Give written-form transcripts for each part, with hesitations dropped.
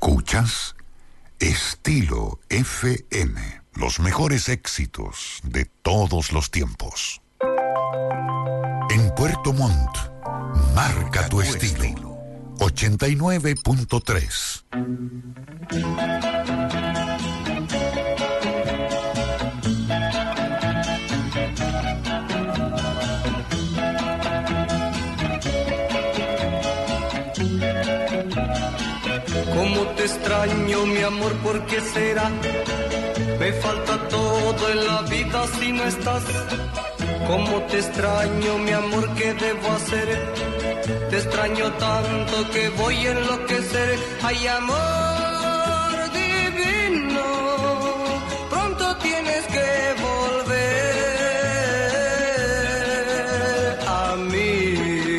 Escuchas Estilo FM. Los mejores éxitos de todos los tiempos. En Puerto Montt, marca tu estilo. 89.3. Cómo te extraño, mi amor, ¿por qué será? Me falta todo en la vida si no estás. Cómo te extraño, mi amor, ¿qué debo hacer? Te extraño tanto que voy a enloquecer. Ay, amor divino, pronto tienes que volver a mí.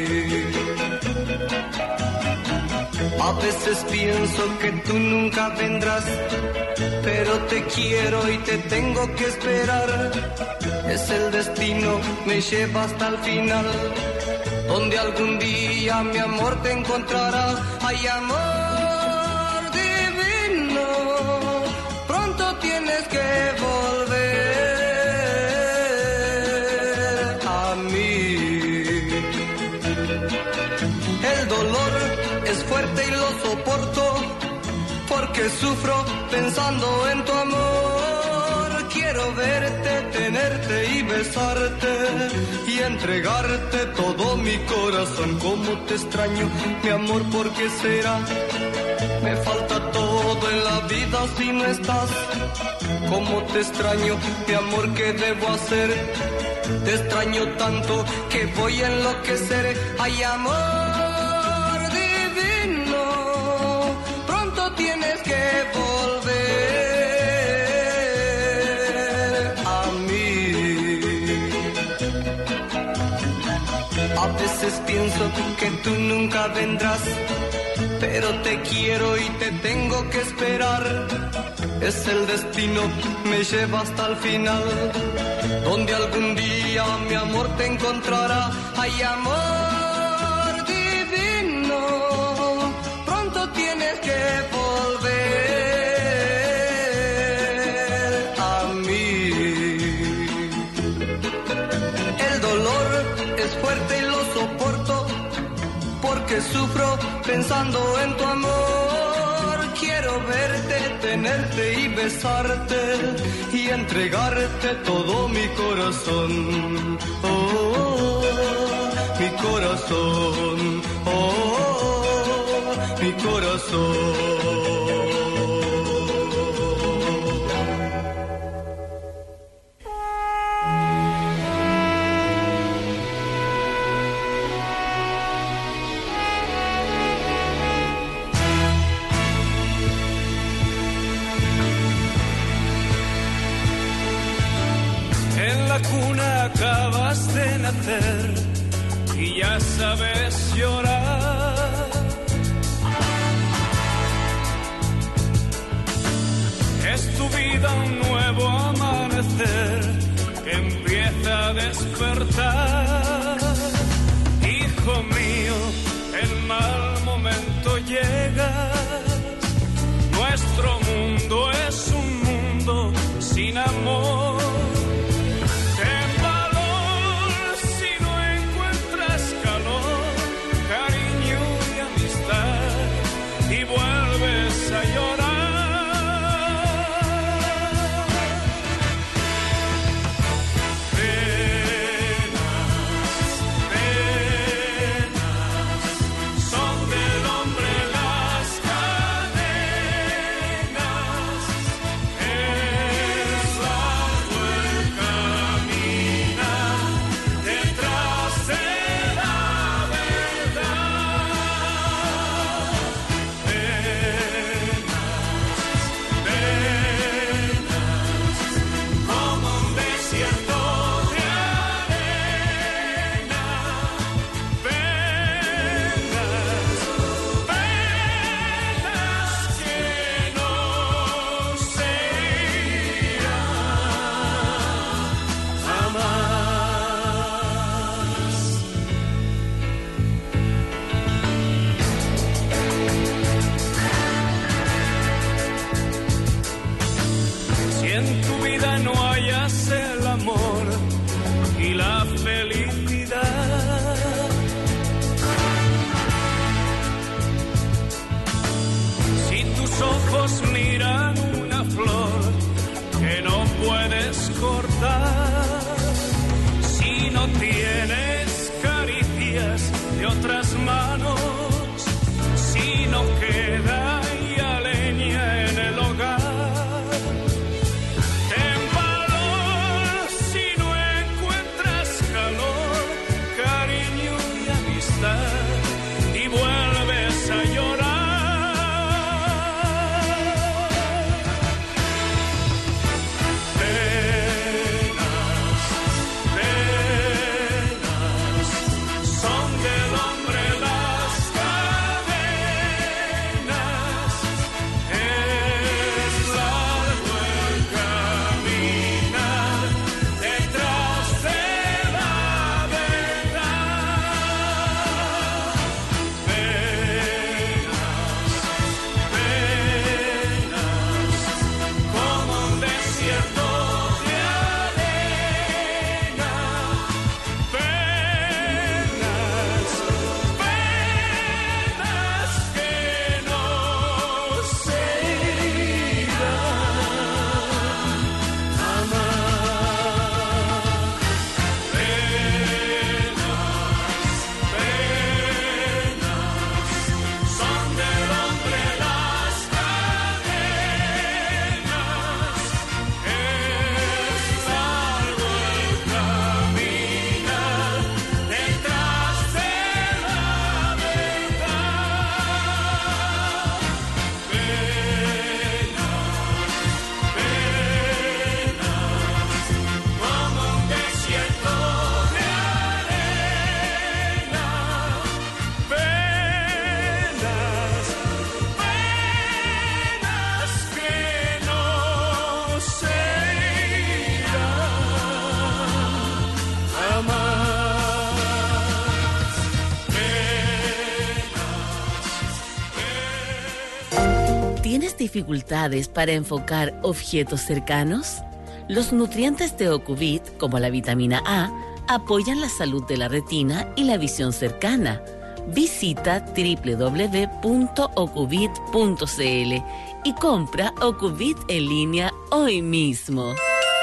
A veces pienso que tú nunca vendrás, pero te quiero y te tengo que esperar. Es el destino, me lleva hasta el final, donde algún día mi amor te encontrará. Ay, amor divino, pronto tienes que volver a mí. El dolor es fuerte y lo soporto, porque sufro pensando en tu amor. Quiero verte, tenerte y besarte y entregarte todo mi corazón. Cómo te extraño, mi amor, ¿por qué será? Me falta todo en la vida si no estás. Cómo te extraño, mi amor, ¿qué debo hacer? Te extraño tanto que voy a enloquecer. Ay, amor divino, pronto tienes que volver. A veces pienso que tú nunca vendrás, pero te quiero y te tengo que esperar. Es el destino, me lleva hasta el final, donde algún día mi amor te encontrará. Ay, amor divino, pronto tienes que volver a mí. El dolor es fuerte y lo soporto, porque sufro pensando en tu amor. Quiero verte, tenerte y besarte y entregarte todo mi corazón. Oh, oh, oh, mi corazón. Oh, oh, oh, mi corazón. Cuna acabas de nacer y ya sabes llorar. Es tu vida un nuevo amanecer que empieza a despertar. Hijo mío, el mal momento llega. Nuestro mundo es un mundo sin amor. ¿Tienes dificultades para enfocar objetos cercanos? Los nutrientes de Ocuvit, como la vitamina A, apoyan la salud de la retina y la visión cercana. Visita www.ocuvit.cl y compra Ocuvit en línea hoy mismo.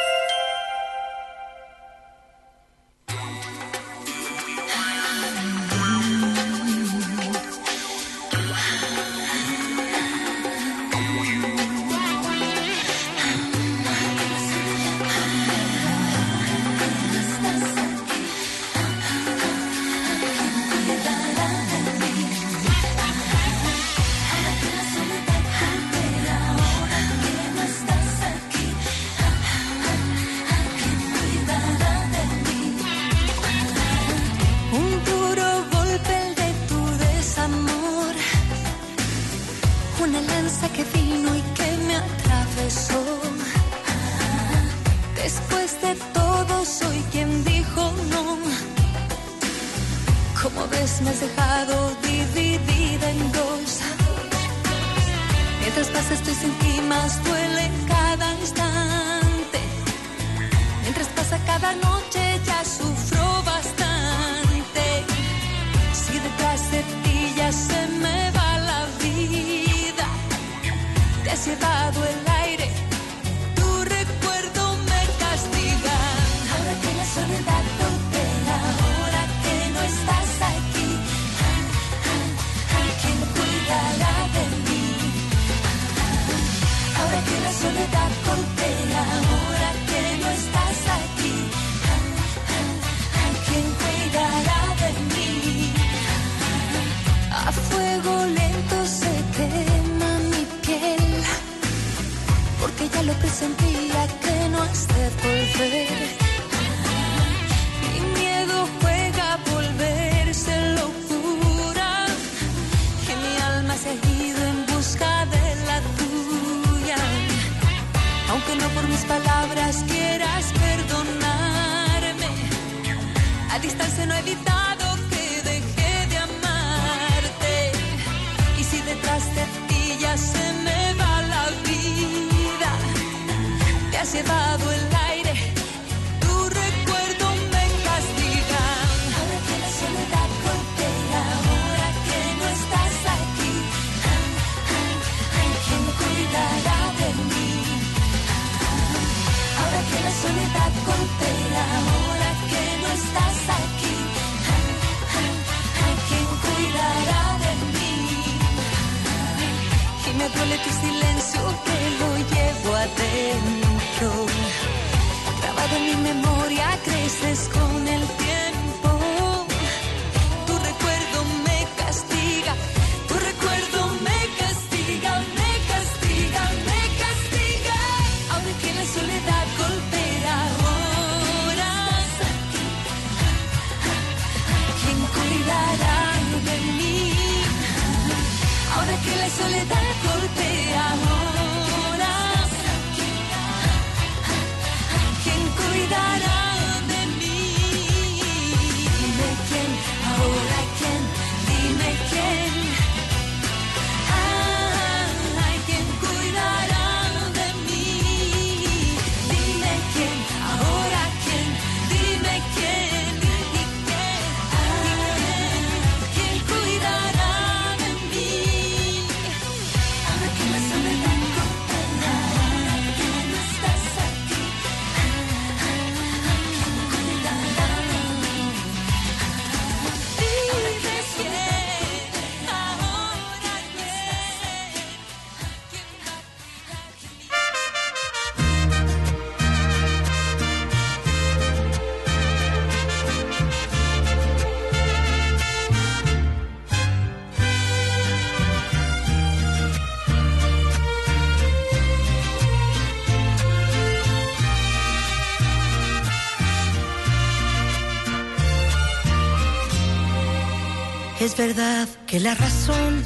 Es verdad que la razón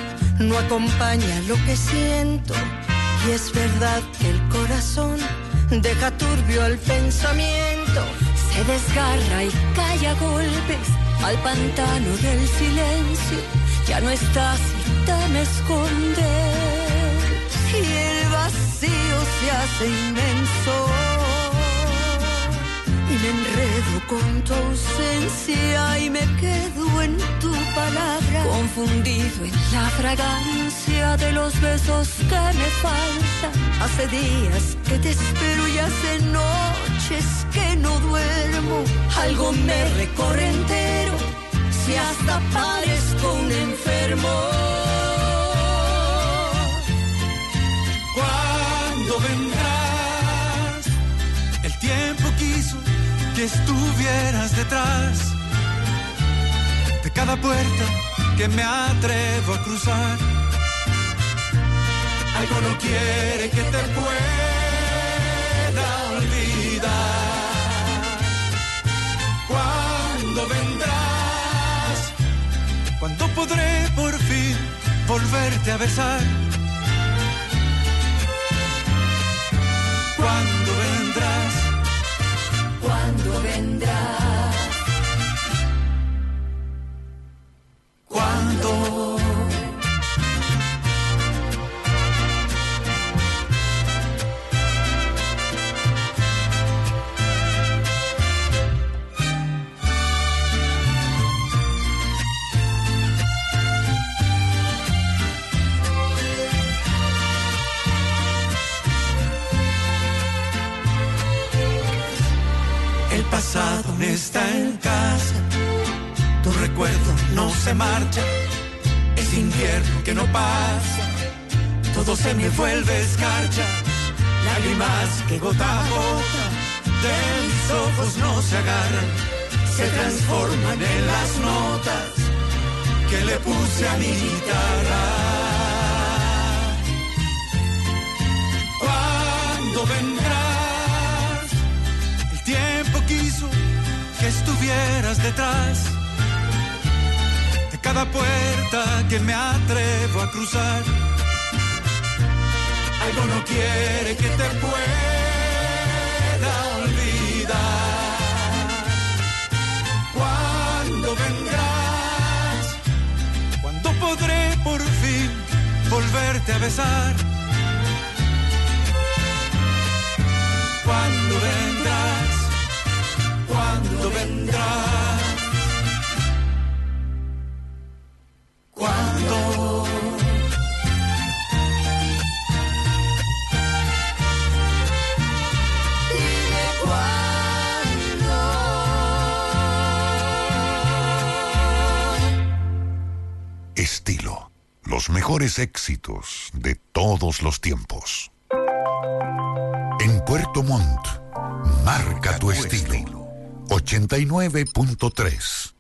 no acompaña lo que siento, y es verdad que el corazón deja turbio el pensamiento. Se desgarra y cae a golpes al pantano del silencio. Ya no estás y te me escondes. hace inmenso y me enredo con tu ausencia y me quedo en tu palabra, confundido en la fragancia de los besos que me faltan. Hace días que te espero y hace noches que no duermo. Algo me recorre entero, si hasta parezco un enfermo. ¿Cuándo vendrás? El tiempo quiso que estuvieras detrás de cada puerta que me atrevo a cruzar. Algo no quiere que te pueda olvidar. ¿Cuándo vendrás? ¿Cuándo podré por fin volverte a besar? ¿Cuándo vendrás? ¿Cuándo vendrás? ¿Cuándo? El pasado no está en casa, tu recuerdo no se marcha, es invierno que no pasa, todo se me vuelve escarcha, lágrimas que gota a gota de mis ojos no se agarran, se transforman en las notas que le puse a mi guitarra. ¿Cuándo vendrás? El tiempo quiso que estuvieras detrás de cada puerta que me atrevo a cruzar. Algo no quiere que te pueda olvidar. ¿Cuándo vendrás? ¿Cuándo podré por fin volverte a besar? ¿Cuándo vendrás? ¿Cuándo vendrás? ¿Cuándo? Dime cuándo. Estilo. Los mejores éxitos de todos los tiempos. En Puerto Montt, marca tu estilo. 89.3